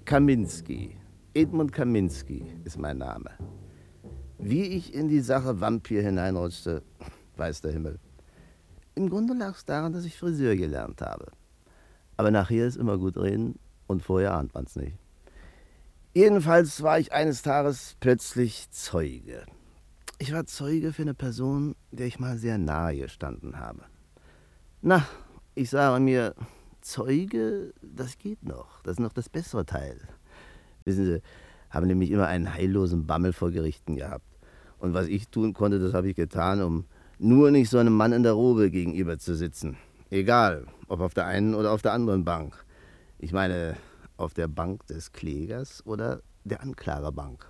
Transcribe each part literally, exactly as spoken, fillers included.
Kaminski. Edmund Kaminski ist mein Name. Wie ich in die Sache Vampir hineinrutschte, weiß der Himmel. Im Grunde lag es daran, dass ich Friseur gelernt habe. Aber nachher ist immer gut reden und vorher ahnt man es nicht. Jedenfalls war ich eines Tages plötzlich Zeuge. Ich war Zeuge für eine Person, der ich mal sehr nahe gestanden habe. Na, ich sage mir, Zeuge, das geht noch. Das ist noch das bessere Teil. Wissen Sie, haben nämlich immer einen heillosen Bammel vor Gerichten gehabt. Und was ich tun konnte, das habe ich getan, um nur nicht so einem Mann in der Robe gegenüber zu sitzen. Egal, ob auf der einen oder auf der anderen Bank. Ich meine, auf der Bank des Klägers oder der Anklagerbank.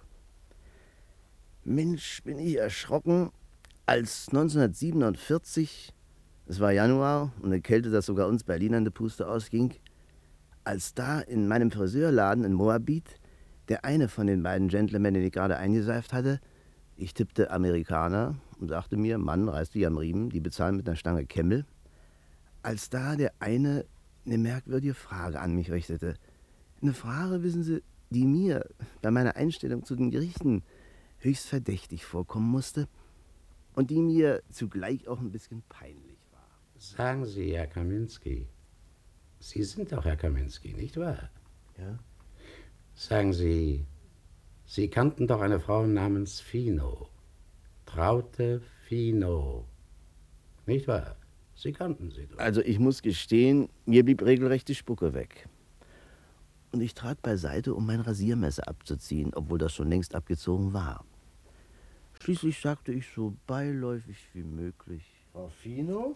Mensch, bin ich erschrocken, als neunzehnhundertsiebenundvierzig, es war Januar und eine Kälte, das sogar uns Berlinern die Puste ausging, als da in meinem Friseurladen in Moabit der eine von den beiden Gentlemen, den ich gerade eingeseift hatte, ich tippte Amerikaner und sagte mir, Mann, reißt dich am Riemen, die bezahlen mit einer Stange Kemmel, als da der eine eine merkwürdige Frage an mich richtete. Eine Frage, wissen Sie, die mir bei meiner Einstellung zu den Gerichten höchst verdächtig vorkommen musste und die mir zugleich auch ein bisschen peinlich war. Sagen Sie, Herr Kaminski, Sie sind doch Herr Kaminski, nicht wahr? Ja? Sagen Sie, Sie kannten doch eine Frau namens Fino. Traute Fino. Nicht wahr? Sie kannten sie doch. Also ich muss gestehen, mir blieb regelrecht die Spucke weg. Und ich trat beiseite, um mein Rasiermesser abzuziehen, obwohl das schon längst abgezogen war. Schließlich sagte ich so beiläufig wie möglich: Frau Fino?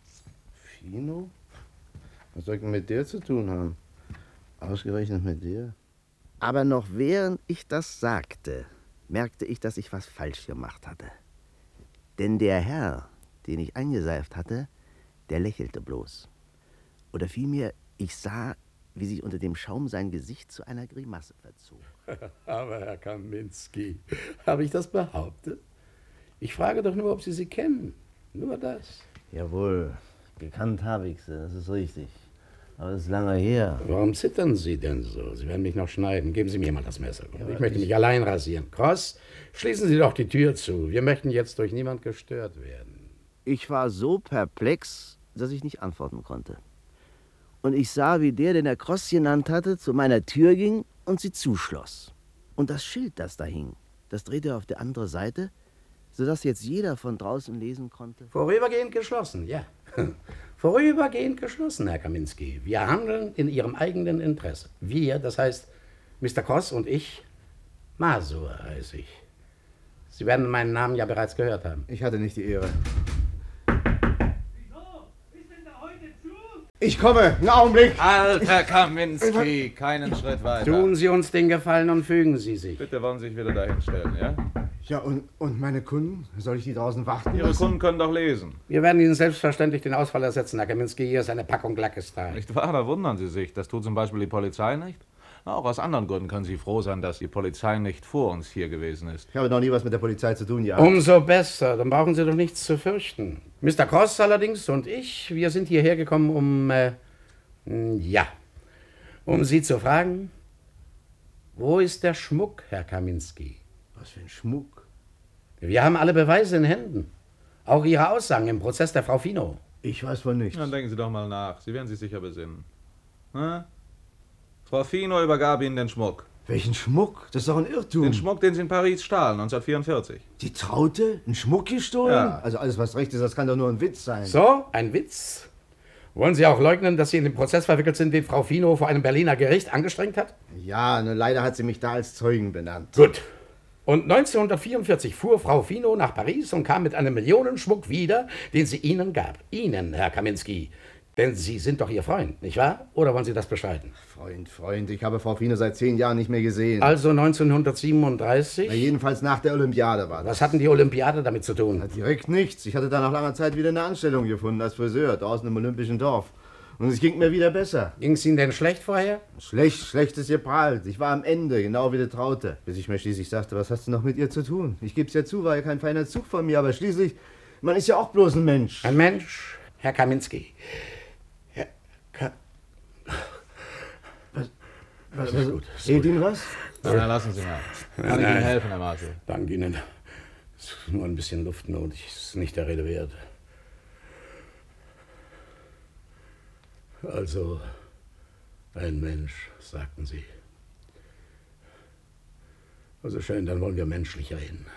Fino? Was soll ich denn mit der zu tun haben? Ausgerechnet mit der? Aber noch während ich das sagte, merkte ich, dass ich was falsch gemacht hatte. Denn der Herr, den ich eingeseift hatte, der lächelte bloß. Oder vielmehr, ich sah, wie sich unter dem Schaum sein Gesicht zu einer Grimasse verzog. Aber Herr Kaminski, habe ich das behauptet? Ich frage doch nur, ob Sie sie kennen. Nur das. Jawohl, gekannt habe ich sie, das ist richtig. Aber das ist lange her. Warum zittern Sie denn so? Sie werden mich noch schneiden. Geben Sie mir mal das Messer. Ja, ich möchte ich... mich allein rasieren. Cross, schließen Sie doch die Tür zu. Wir möchten jetzt durch niemand gestört werden. Ich war so perplex, dass ich nicht antworten konnte. Und ich sah, wie der, den er Cross genannt hatte, zu meiner Tür ging und sie zuschloss. Und das Schild, das da hing, das drehte er auf die andere Seite, sodass jetzt jeder von draußen lesen konnte. Vorübergehend geschlossen, ja. Vorübergehend geschlossen, Herr Kaminski. Wir handeln in Ihrem eigenen Interesse. Wir, das heißt Mister Cross und ich, Masur heiße ich. Sie werden meinen Namen ja bereits gehört haben. Ich hatte nicht die Ehre. Wieso? Ist denn da heute zu? Ich komme, einen Augenblick. Alter Kaminski, keinen Schritt weiter. Tun Sie uns den Gefallen und fügen Sie sich. Bitte wollen Sie sich wieder dahin stellen, ja? Ja, und, und meine Kunden? Soll ich die draußen warten Ihre lassen? Kunden können doch lesen. Wir werden Ihnen selbstverständlich den Ausfall ersetzen, Herr Kaminski. Hier ist eine Packung Lackes da. Nicht wahr? Da wundern Sie sich. Das tut zum Beispiel die Polizei nicht. Na, auch aus anderen Gründen können Sie froh sein, dass die Polizei nicht vor uns hier gewesen ist. Ich habe noch nie was mit der Polizei zu tun gehabt. Umso besser. Dann brauchen Sie doch nichts zu fürchten. Mister Cross allerdings und ich, wir sind hierher gekommen, um, äh, ja, um Sie zu fragen, wo ist der Schmuck, Herr Kaminski? Was für ein Schmuck. Wir haben alle Beweise in Händen. Auch Ihre Aussagen im Prozess der Frau Fino. Ich weiß von nichts. Dann denken Sie doch mal nach. Sie werden sich sicher besinnen. Na? Frau Fino übergab Ihnen den Schmuck. Welchen Schmuck? Das ist doch ein Irrtum. Den Schmuck, den Sie in Paris stahlen, neunzehnhundertvierundvierzig. Die Traute? Ein Schmuck gestohlen? Ja. Also alles, was recht ist, das kann doch nur ein Witz sein. So, ein Witz? Wollen Sie auch leugnen, dass Sie in den Prozess verwickelt sind, den Frau Fino vor einem Berliner Gericht angestrengt hat? Ja, nur leider hat sie mich da als Zeugen benannt. Gut. Und neunzehnhundertvierundvierzig fuhr Frau Fino nach Paris und kam mit einem Millionenschmuck wieder, den sie Ihnen gab. Ihnen, Herr Kaminski. Denn Sie sind doch Ihr Freund, nicht wahr? Oder wollen Sie das bestreiten? Freund, Freund, ich habe Frau Fino seit zehn Jahren nicht mehr gesehen. Also neunzehnhundertsiebenunddreißig? Na, jedenfalls nach der Olympiade war das. Was hatten die Olympiade damit zu tun? Na, direkt nichts. Ich hatte da nach langer Zeit wieder eine Anstellung gefunden als Friseur, draußen im Olympischen Dorf. Und es ging mir wieder besser. Ging es Ihnen denn schlecht vorher? Schlecht, schlechtes geprahlt. Ich war am Ende, genau wie die Traute. Bis ich mir schließlich sagte, was hast du noch mit ihr zu tun? Ich geb's ja zu, war ja kein feiner Zug von mir, aber schließlich, man ist ja auch bloß ein Mensch. Ein Mensch, Herr Kaminski. Herr Ka Was, was, ist gut. Ist Fehlt gut. Ihnen was? Na, na, lassen Sie mal. Kann ich Ihnen helfen, Herr Marshall? Dank Ihnen. Es ist nur ein bisschen Luftnot. Es ist nicht der Rede wert. Also, ein Mensch, sagten Sie. Also schön, dann wollen wir menschlich reden.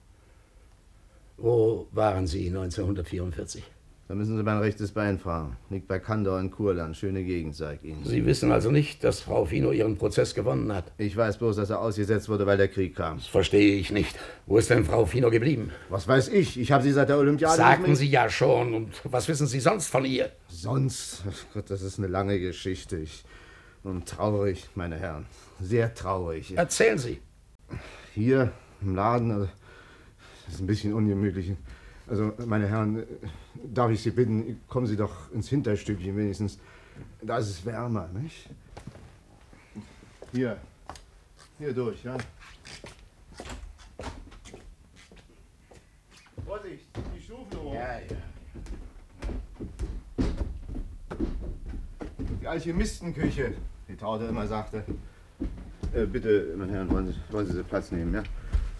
Wo waren Sie neunzehnhundertvierundvierzig? Da müssen Sie mein rechtes Bein fragen. Liegt bei Kandor in Kurland. Schöne Gegend, sag ich Ihnen. Sie wissen also nicht, dass Frau Fino Ihren Prozess gewonnen hat? Ich weiß bloß, dass er ausgesetzt wurde, weil der Krieg kam. Das verstehe ich nicht. Wo ist denn Frau Fino geblieben? Was weiß ich? Ich habe sie seit der Olympiade... Sagten Sie ja schon. Und was wissen Sie sonst von ihr? Sonst? Ach Gott, das ist eine lange Geschichte. Ich, und traurig, meine Herren. Sehr traurig. Erzählen Sie. Hier im Laden, also, das ist ein bisschen ungemütlich. Also, meine Herren, darf ich Sie bitten, kommen Sie doch ins Hinterstübchen wenigstens. Da ist es wärmer, nicht? Hier. Hier durch, ja. Vorsicht, die Stufen hoch. Ja, ja. Die Alchemistenküche, die Traute immer sagte. Äh, bitte, meine Herren, wollen Sie, wollen Sie Platz nehmen, ja?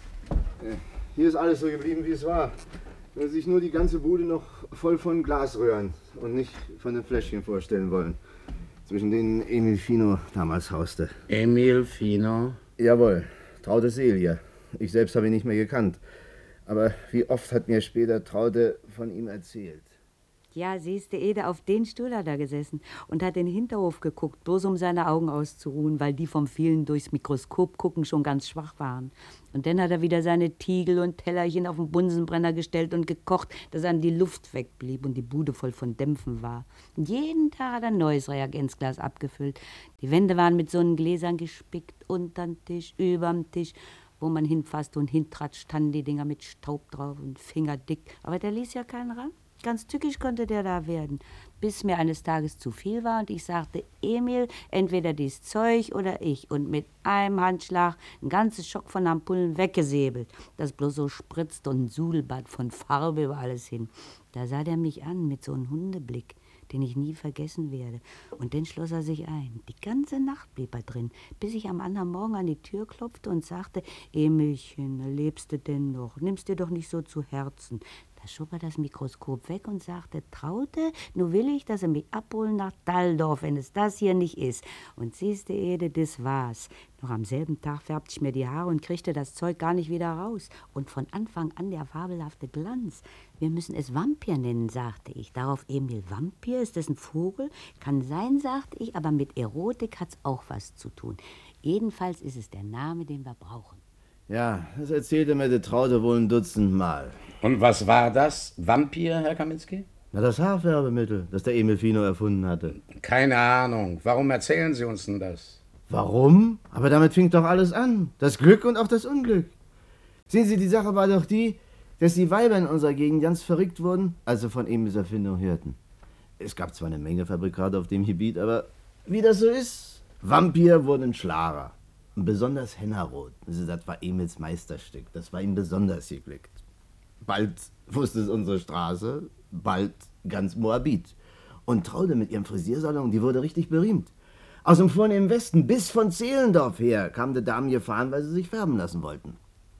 Äh, hier ist alles so geblieben, wie es war. Wenn Sie sich nur die ganze Bude noch voll von Glasröhren und nicht von den Fläschchen vorstellen wollen, zwischen denen Emil Fino damals hauste. Emil Fino? Jawohl, Traute Celia. Ich selbst habe ihn nicht mehr gekannt. Aber wie oft hat mir später Traute von ihm erzählt. Ja, siehste, Ede, auf den Stuhl hat er gesessen und hat in den Hinterhof geguckt, bloß um seine Augen auszuruhen, weil die vom vielen durchs Mikroskop gucken schon ganz schwach waren. Und dann hat er wieder seine Tiegel und Tellerchen auf den Bunsenbrenner gestellt und gekocht, dass einem die Luft wegblieb und die Bude voll von Dämpfen war. Und jeden Tag hat er ein neues Reagenzglas abgefüllt. Die Wände waren mit so einen Gläsern gespickt, unterm Tisch, überm Tisch. Wo man hinfasste und hintrat, standen die Dinger mit Staub drauf und fingerdick. Aber der ließ ja keinen ran. Ganz tückisch konnte der da werden, bis mir eines Tages zu viel war und ich sagte, Emil, entweder dies Zeug oder ich. Und mit einem Handschlag ein ganzes Schock von Ampullen weggesäbelt, das bloß so spritzt und ein Sudelbad von Farbe über alles hin. Da sah der mich an mit so einem Hundeblick, den ich nie vergessen werde. Und dann schloss er sich ein. Die ganze Nacht blieb er drin, bis ich am anderen Morgen an die Tür klopfte und sagte, Emilchen, lebst du denn noch? Nimm's dir doch nicht so zu Herzen. Da schob er das Mikroskop weg und sagte, Traute, nu will ich, dass sie mich abholen nach Dalldorf, wenn es das hier nicht ist. Und siehste, Ede, das war's. Noch am selben Tag färbte ich mir die Haare und kriegte das Zeug gar nicht wieder raus. Und von Anfang an der fabelhafte Glanz. Wir müssen es Vampir nennen, sagte ich. Darauf Emil, Vampir, ist das ein Vogel? Kann sein, sagte ich, aber mit Erotik hat's auch was zu tun. Jedenfalls ist es der Name, den wir brauchen. Ja, das erzählte mir der Traute wohl ein Dutzend Mal. Und was war das? Vampir, Herr Kaminski? Na, das Haarfärbemittel, das der Emil Fino erfunden hatte. Keine Ahnung. Warum erzählen Sie uns denn das? Warum? Aber damit fing doch alles an. Das Glück und auch das Unglück. Sehen Sie, die Sache war doch die, dass die Weiber in unserer Gegend ganz verrückt wurden, als sie von Emils Erfindung hörten. Es gab zwar eine Menge Fabrikate auf dem Gebiet, aber wie das so ist, Vampir wurden Schlager. Und besonders Hennerrot. Das war Emils Meisterstück. Das war ihm besonders geglückt. Bald wusste es unsere Straße, bald ganz Moabit. Und Traute mit ihrem Frisiersalon, die wurde richtig berühmt. Aus dem vornehmen Westen bis von Zehlendorf her kamen die Damen gefahren, weil sie sich färben lassen wollten.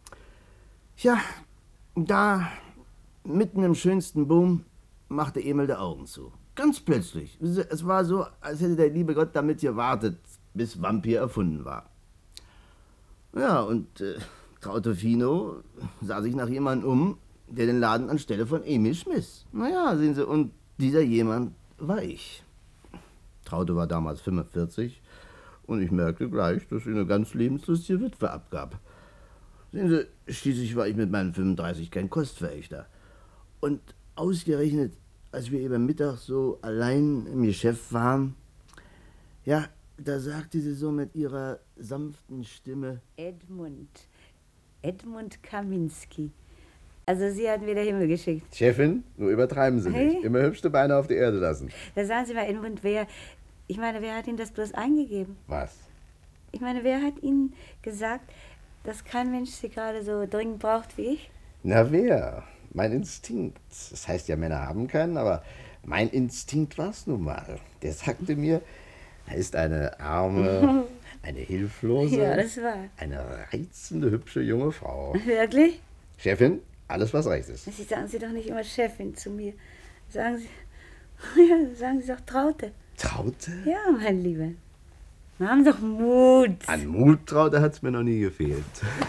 Tja, da, mitten im schönsten Boom, machte Emil die Augen zu. Ganz plötzlich. Es war so, als hätte der liebe Gott damit gewartet, bis Vampir erfunden war. Ja, und äh, Traute Fino sah sich nach jemandem um, der den Laden anstelle von Emil schmiss. Naja, sehen Sie, und dieser jemand war ich. Traute war damals fünfundvierzig und ich merkte gleich, dass sie eine ganz lebenslustige Witwe abgab. Sehen Sie, schließlich war ich mit meinen fünfunddreißig kein Kostverächter. Und ausgerechnet, als wir eben Mittag so allein im Geschäft waren, ja, da sagte sie so mit ihrer sanften Stimme: Edmund. Edmund Kaminski. Also sie hat mir der Himmel geschickt. Chefin, nur übertreiben Sie Hey? nicht. Immer hübsche Beine auf die Erde lassen. Da sagen Sie mal, Edmund, wer... Ich meine, wer hat Ihnen das bloß eingegeben? Was? Ich meine, wer hat Ihnen gesagt, dass kein Mensch Sie gerade so dringend braucht wie ich? Na wer? Mein Instinkt. Das heißt ja, Männer haben keinen, aber mein Instinkt war's nun mal. Der sagte mir, er ist eine arme... Eine hilflose, Ja, das war. eine reizende, hübsche junge Frau. Wirklich? Chefin, alles was recht ist. Sie sagen Sie doch nicht immer Chefin zu mir. Sagen Sie, ja, sagen Sie doch Traute. Traute? Ja, mein Lieber. Haben Sie doch Mut. An Mut, Traute, hat's mir noch nie gefehlt.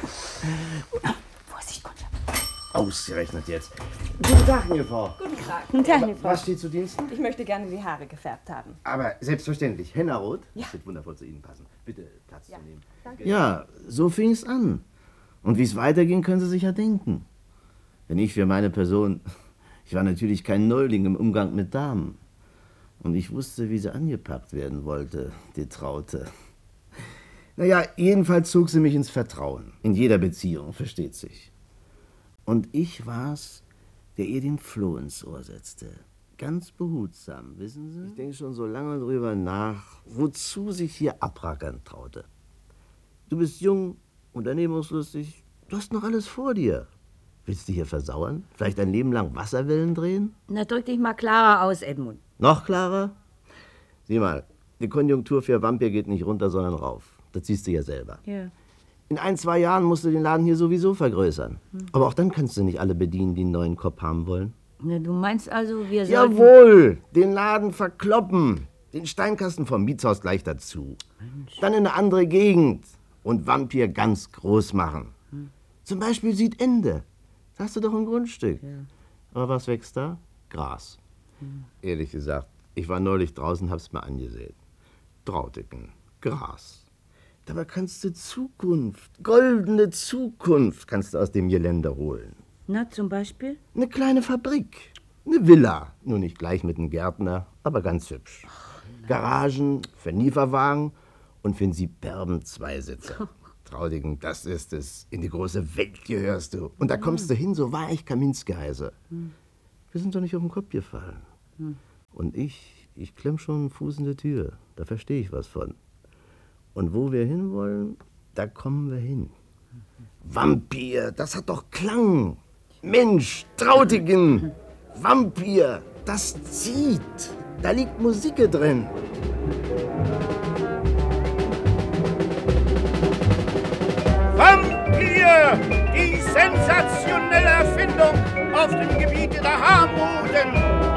Vorsicht, Gunther. Ausgerechnet jetzt. Guten Tag, junge Frau. Guten Tag. Guten Tag, Frau. Was steht zu Diensten? Ich möchte gerne die Haare gefärbt haben. Aber selbstverständlich. Henna-Rot? Ja. Das wird wundervoll zu Ihnen passen. Bitte Platz Ja, zu nehmen. danke. Ja, so fing es an. Und wie es weiterging, können Sie sich ja denken. Wenn ich für meine Person... Ich war natürlich kein Neuling im Umgang mit Damen. Und ich wusste, wie sie angepackt werden wollte, die Traute. Naja, jedenfalls zog sie mich ins Vertrauen. In jeder Beziehung, versteht sich. Und ich war's, der ihr den Floh ins Ohr setzte. Ganz behutsam, wissen Sie? Ich denke schon so lange drüber nach, wozu sich hier abrackern traute. Du bist jung, unternehmungslustig, du hast noch alles vor dir. Willst du hier versauern? Vielleicht ein Leben lang Wasserwellen drehen? Na, drück dich mal klarer aus, Edmund. Noch klarer? Sieh mal, die Konjunktur für Vampir geht nicht runter, sondern rauf. Das siehst du ja selber. Ja. In ein, zwei Jahren musst du den Laden hier sowieso vergrößern. Aber auch dann kannst du nicht alle bedienen, die einen neuen Kopf haben wollen. Na, du meinst also, wir sollten... Jawohl, den Laden verkloppen. Den Steinkasten vom Mietshaus gleich dazu. Dann in eine andere Gegend und Vampir ganz groß machen. Zum Beispiel Südende. Da hast du doch ein Grundstück. Ja. Aber was wächst da? Gras. Ehrlich gesagt, ich war neulich draußen, hab's mir angesehen. Trautigen, Gras. Dabei kannst du Zukunft, goldene Zukunft kannst du aus dem Geländer holen. Na, zum Beispiel? Eine kleine Fabrik, eine Villa, nur nicht gleich mit einem Gärtner, aber ganz hübsch. Garagen, für Lieferwagen und für einen Siebberben Zweisitzer. Trautigen, das ist es. In die große Welt gehörst du. Und da kommst du hin, so war ich Kaminski heiße. Wir sind doch nicht auf den Kopf gefallen. Und ich, ich klemm schon einen Fuß in die Tür. Da verstehe ich was von. Und wo wir hinwollen, da kommen wir hin. Vampir, das hat doch Klang. Mensch, Trautigen, Vampir, das zieht. Da liegt Musik drin. Vampir, die sensationelle Erfindung auf dem Gebiet der Haarmoden.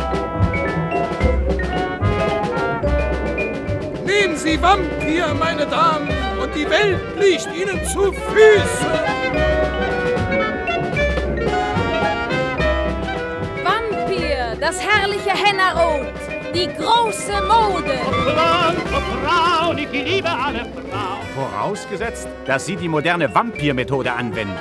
Nehmen Sie Vampir, meine Damen, und die Welt liegt Ihnen zu Füßen. Vampir, das herrliche Henna-Rot, die große Mode. Frauen, oh Frauen, ich liebe alle Frauen. Vorausgesetzt, dass Sie die moderne Vampirmethode anwenden.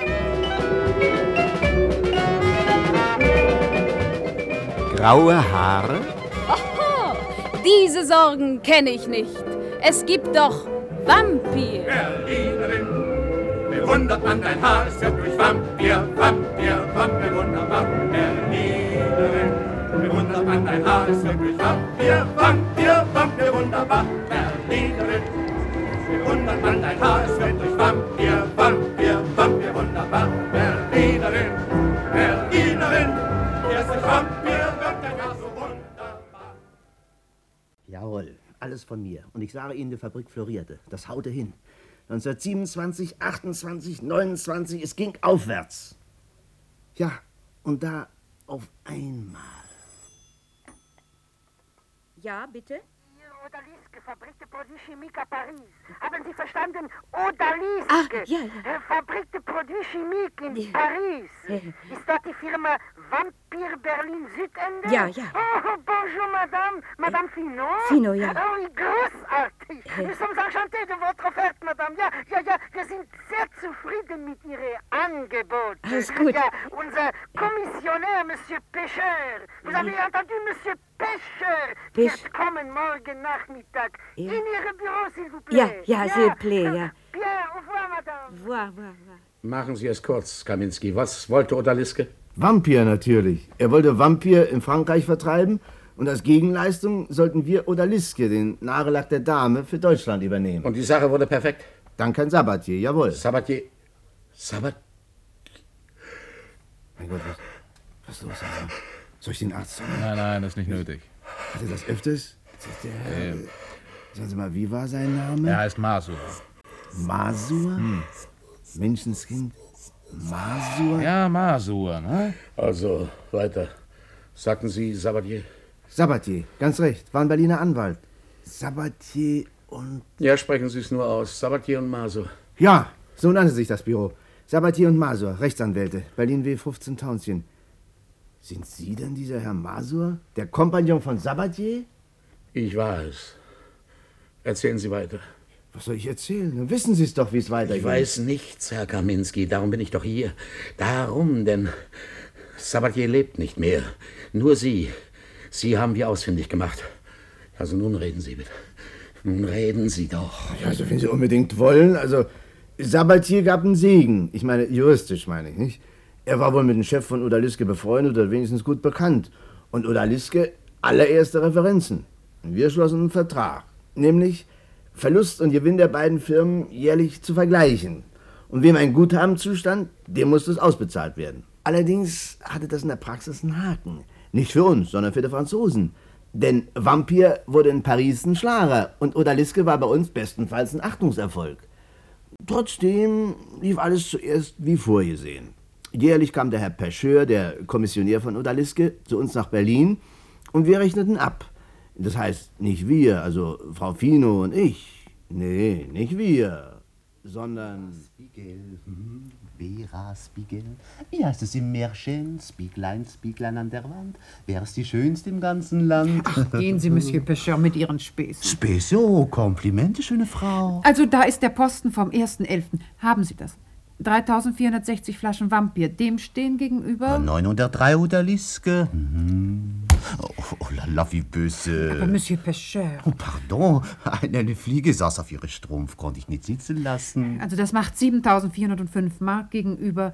Graue Haare? Oho, diese Sorgen kenne ich nicht. Es gibt doch Vampir. Berlinerin, bewundert man dein Haar, es wird durch Vampir, Vampir, Vampir, wunderbar. Berlinerin, bewundert man dein Haar, es wird durch Vampir, Vampir, Vampir, wunderbar. Berlinerin, bewundert man dein Haar, es wird durch Vampir, Vampir, Vampir, wunderbar. Berlinerin, Berlinerin, erst durch Vampir wird dein Haar so wunderbar. Jawohl, alles von mir. Und ich sage Ihnen, die Fabrik florierte. Das haute hin. neunzehnhundertsiebenundzwanzig, achtundzwanzig, neunundzwanzig, es ging aufwärts. Ja, und da auf einmal. Ja, bitte? Odalisque, Fabrik de Produits Chimiques à Paris. Haben Sie verstanden? Odalisque. Ah, ja, ja. Äh, Fabrik de Produits Chimiques in Ja. Paris. Ja. Ist das die Firma Vampir Berlin Südende? Ja, ja. Oh, bonjour, madame. Madame Finot? Finot, ja. Oh, wie großartig. Nous sommes enchantés de votre offerte, madame. Ja, ja, ja, wir sind sehr zufrieden mit Ihrem Angebot. Alles gut. Ja, unser Kommissionär, Monsieur Pêcheur. Vous avez entendu, Monsieur Pêcheur? Pêche- Wird kommen morgen Nachmittag. Ja. In Ihrem Büro, s'il vous plaît. Ja, ja, s'il vous plaît, ja. Bien, au revoir, madame. Voir, voir, voir. Machen Sie es kurz, Kaminski. Was wollte Odaliske? Vampir natürlich. Er wollte Vampir in Frankreich vertreiben und als Gegenleistung sollten wir Odaliske, den Nagellack der Dame, für Deutschland übernehmen. Und die Sache wurde perfekt? Dann kein Sabatier, jawohl. Sabatier. Sabat. Mein Gott, was, was ist los? Also? Soll ich den Arzt sagen? Nein, nein, das ist nicht nötig. Hat er das öfters? Der, Ähm, Sagen Sie mal, wie war sein Name? Er heißt Masur. Masur? Hm. Menschenskind? Masur? Ja, Masur, ne? Also, weiter. Sagten Sie Sabatier? Sabatier, ganz recht. War ein Berliner Anwalt. Sabatier und... Ja, sprechen Sie es nur aus. Sabatier und Masur. Ja, so nannte sich das Büro. Sabatier und Masur, Rechtsanwälte. Berlin W fünfzehn Townshend. Sind Sie denn dieser Herr Masur? Der Kompagnon von Sabatier? Ich war es. Erzählen Sie weiter. Was soll ich erzählen? Dann wissen Sie es doch, wie es weitergeht. Ich weiß nichts, Herr Kaminski. Darum bin ich doch hier. Darum, denn Sabatier lebt nicht mehr. Nur Sie. Sie haben wir ausfindig gemacht. Also nun reden Sie bitte. Nun reden Sie doch. Ja, also wenn Sie unbedingt wollen, also Sabatier gab einen Segen. Ich meine, juristisch meine ich, nicht? Er war wohl mit dem Chef von Odaliske befreundet oder wenigstens gut bekannt. Und Odaliske allererste Referenzen. Wir schlossen einen Vertrag. Nämlich Verlust und Gewinn der beiden Firmen jährlich zu vergleichen. Und wem ein Guthaben zustand, dem musste es ausbezahlt werden. Allerdings hatte das in der Praxis einen Haken. Nicht für uns, sondern für die Franzosen. Denn Vampir wurde in Paris ein Schlager und Odaliske war bei uns bestenfalls ein Achtungserfolg. Trotzdem lief alles zuerst wie vorgesehen. Jährlich kam der Herr Pecheur, der Kommissionär von Odaliske, zu uns nach Berlin und wir rechneten ab. Das heißt, nicht wir, also Frau Fino und ich. Nee, nicht wir, sondern... Spiegel, hm, Vera Spiegel. Wie heißt es im Märchen? Spieglein, Spieglein an der Wand. Wer ist die Schönste im ganzen Land? Ach, gehen Sie, Monsieur Pecheur, mit Ihren Späßen. Späße? Oh, Komplimente, schöne Frau. Also, da ist der Posten vom ersten elften Haben Sie das? dreitausendvierhundertsechzig Flaschen Vampir. Dem stehen gegenüber... neunhundertdrei Odaliske. Mhm. Oh, oh la la, wie böse. Aber Monsieur Pecheur... Oh, pardon. Eine, eine Fliege saß auf ihre Strumpf, konnte ich nicht sitzen lassen. Also das macht siebentausendvierhundertfünf Mark gegenüber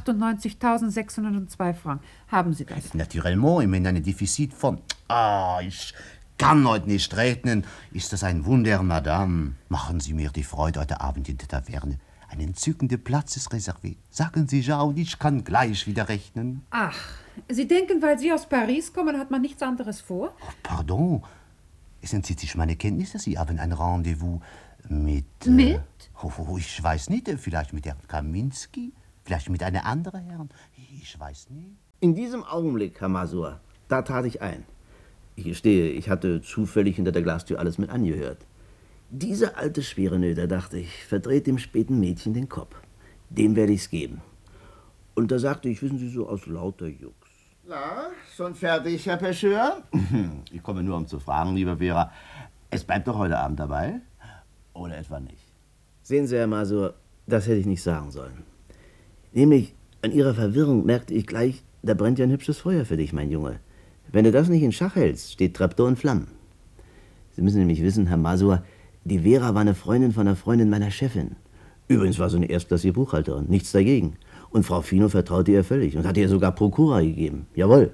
achtundneunzigtausendsechshundertzwei Franken. Haben Sie das? Naturellement, ich meine ein Defizit von... Ah, ich kann heute nicht rechnen. Ist das ein Wunder, Madame? Machen Sie mir die Freude heute Abend in der Taverne. Ein entzückender Platz ist reserviert. Sagen Sie ja, und ich kann gleich wieder rechnen. Ach, Sie denken, weil Sie aus Paris kommen, hat man nichts anderes vor? Oh, pardon. Es entzieht sich meine Kenntnis, dass Sie haben ein Rendezvous mit... Mit? Äh, oh, ich weiß nicht. Vielleicht mit Herrn Kaminski? Vielleicht mit einer anderen Herrn? Ich weiß nicht. In diesem Augenblick, Herr Masur, da trat ich ein. Ich gestehe, ich hatte zufällig hinter der Glastür alles mit angehört. Diese alte Schwerenöter, dachte ich, verdreht dem späten Mädchen den Kopf. Dem werde ich's geben. Und da sagte ich, wissen Sie, so aus lauter Jux. Na, schon fertig, Herr Pecheur? Ich komme nur, um zu fragen, lieber Vera. Es bleibt doch heute Abend dabei? Oder etwa nicht? Sehen Sie, Herr Masur, das hätte ich nicht sagen sollen. Nämlich, an Ihrer Verwirrung merkte ich gleich, da brennt ja ein hübsches Feuer für dich, mein Junge. Wenn du das nicht in Schach hältst, steht Treptow in Flammen. Sie müssen nämlich wissen, Herr Masur, die Vera war eine Freundin von einer Freundin meiner Chefin. Übrigens war sie eine erstklassige Buchhalterin, nichts dagegen. Und Frau Fino vertraute ihr völlig und hatte ihr sogar Prokura gegeben. Jawohl.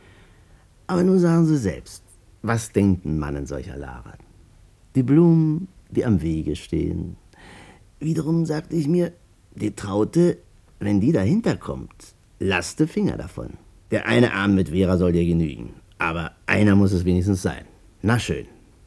Aber nun sagen Sie selbst, was denkt ein Mann in solcher Lage? Die Blumen, die am Wege stehen. Wiederum sagte ich mir, die Traute, wenn die dahinter kommt, lasste Finger davon. Der eine Arm mit Vera soll dir genügen, aber einer muss es wenigstens sein. Na schön.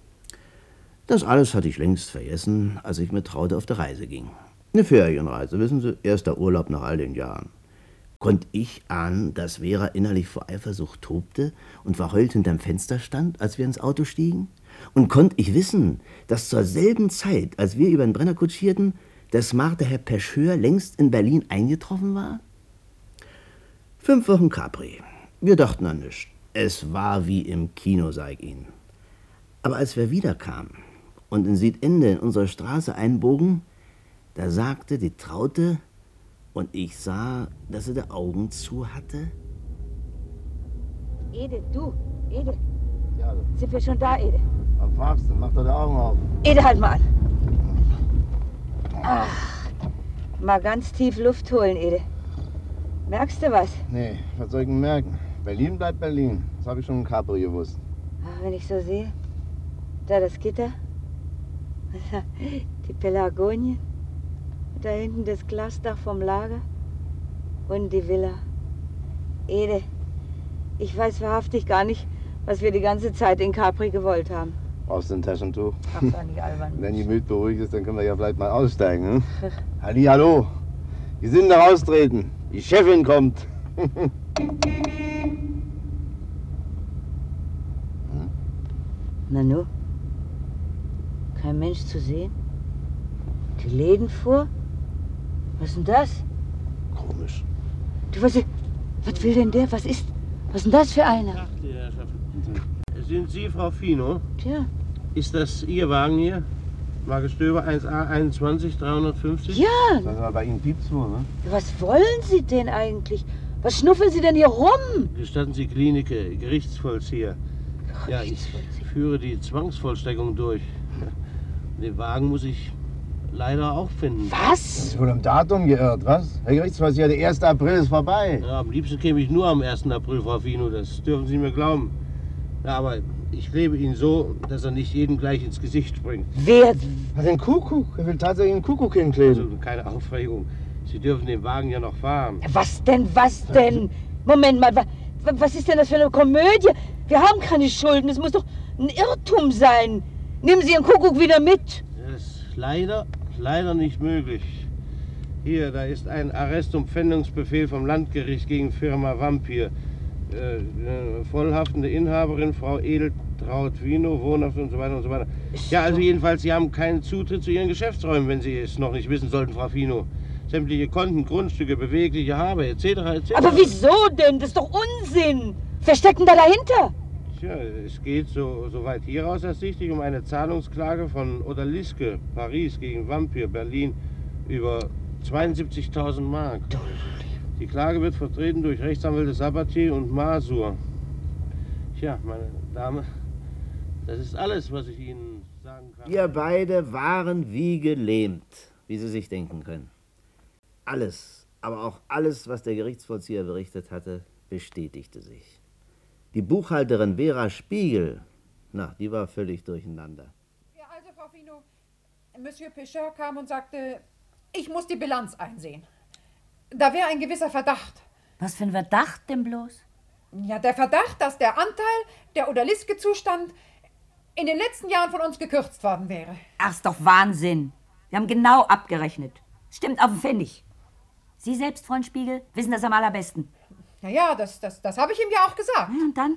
Das alles hatte ich längst vergessen, als ich mit Traute auf der Reise ging. Eine Ferienreise, wissen Sie, erster Urlaub nach all den Jahren. Konnte ich ahnen, dass Vera innerlich vor Eifersucht tobte und verheult hinterm Fenster stand, als wir ins Auto stiegen? Und konnte ich wissen, dass zur selben Zeit, als wir über den Brenner kutschierten, der smarte Herr Pecheur längst in Berlin eingetroffen war? Fünf Wochen Capri. Wir dachten an nichts. Es war wie im Kino, sag ich Ihnen. Aber als wir wiederkamen und in Südende in unsere Straße einbogen, da sagte die Traute, und ich sah, dass sie die Augen zu hatte. Ede, du, Ede. Ja, Sind wir schon da, Ede? was fragst du? Mach doch die Augen auf. Ede, halt mal an. Ach, mal ganz tief Luft holen, Ede. Merkst du was? Nee, was soll ich denn merken? Berlin bleibt Berlin. Das habe ich schon in Capri gewusst. Ach, wenn ich so sehe, da das Gitter, die Pelagonien, da hinten das Glasdach vom Lager und die Villa. Ede, ich weiß wahrhaftig gar nicht, was wir die ganze Zeit in Capri gewollt haben. Brauchst du ein Taschentuch? Ach, war nicht albern. Wenn die Gemüt beruhigt ist, dann können wir ja vielleicht mal aussteigen. Ne? Halli, hallo. Wir sind da raustreten. Die Chefin kommt. Nanu? Kein Mensch zu sehen? Die Läden vor? Was ist denn das? Komisch. Du, was, was will denn der? Was ist, was ist denn das für einer? Tag, die Herrschaften. Sind Sie Frau Fino? Tja. Ist das Ihr Wagen hier? Wagen Stöber eins A einundzwanzig dreihundertfünfzig? Ja. Sagen Sie mal, bei Ihnen piept's wohl, ne? Was wollen Sie denn eigentlich? Was schnuffeln Sie denn hier rum? Gestatten Sie Klinik, äh, Gerichtsvollzieher. Ja, ich führe die Zwangsvollstreckung durch. Den Wagen muss ich leider auch finden. Was? Ist wohl am Datum geirrt, was? Herr Gerichtsvollzieher, der erste April ist vorbei. Ja, am liebsten käme ich nur am ersten April, Frau Fino, das dürfen Sie mir glauben. Ja, aber ich lebe ihn so, dass er nicht jedem gleich ins Gesicht springt. Wer? Den Kuckuck. Er will tatsächlich einen Kuckuck hinkleben. Also keine Aufregung. Sie dürfen den Wagen ja noch fahren. Was denn, was denn? Moment mal, wa, wa, was ist denn das für eine Komödie? Wir haben keine Schulden, es muss doch ein Irrtum sein. Nehmen Sie Ihren Kuckuck wieder mit. Das ist leider, leider nicht möglich. Hier, da ist ein Arrest- und Pfändungsbefehl vom Landgericht gegen Firma Vampir. Äh, äh, vollhaftende Inhaberin, Frau Edeltraut Vino, wohnhaft und so weiter und so weiter. Ja, also jedenfalls, Sie haben keinen Zutritt zu Ihren Geschäftsräumen, wenn Sie es noch nicht wissen sollten, Frau Fino. Sämtliche Konten, Grundstücke, bewegliche Habe, et cetera et cetera. Aber wieso denn? Das ist doch Unsinn. Wer steckt denn da dahinter? Tja, es geht, so, soweit hieraus ersichtlich, um eine Zahlungsklage von Odalisque, Paris, gegen Vampir, Berlin, über zweiundsiebzigtausend Mark. Die Klage wird vertreten durch Rechtsanwälte Sabatier und Masur. Tja, meine Dame, das ist alles, was ich Ihnen sagen kann. Wir beide waren wie gelähmt, wie Sie sich denken können. Alles, aber auch alles, was der Gerichtsvollzieher berichtet hatte, bestätigte sich. Die Buchhalterin Vera Spiegel, na, die war völlig durcheinander. Ja, also, Frau Fino, Monsieur Péchard kam und sagte, ich muss die Bilanz einsehen. Da wäre ein gewisser Verdacht. Was für ein Verdacht denn bloß? Ja, der Verdacht, dass der Anteil, der Odalisque-Zustand, in den letzten Jahren von uns gekürzt worden wäre. Ach, ist doch Wahnsinn. Wir haben genau abgerechnet. Stimmt auf den Pfennig. Sie selbst, Freund Spiegel, wissen das am allerbesten. Ja, ja, das, das, das habe ich ihm ja auch gesagt. Und dann?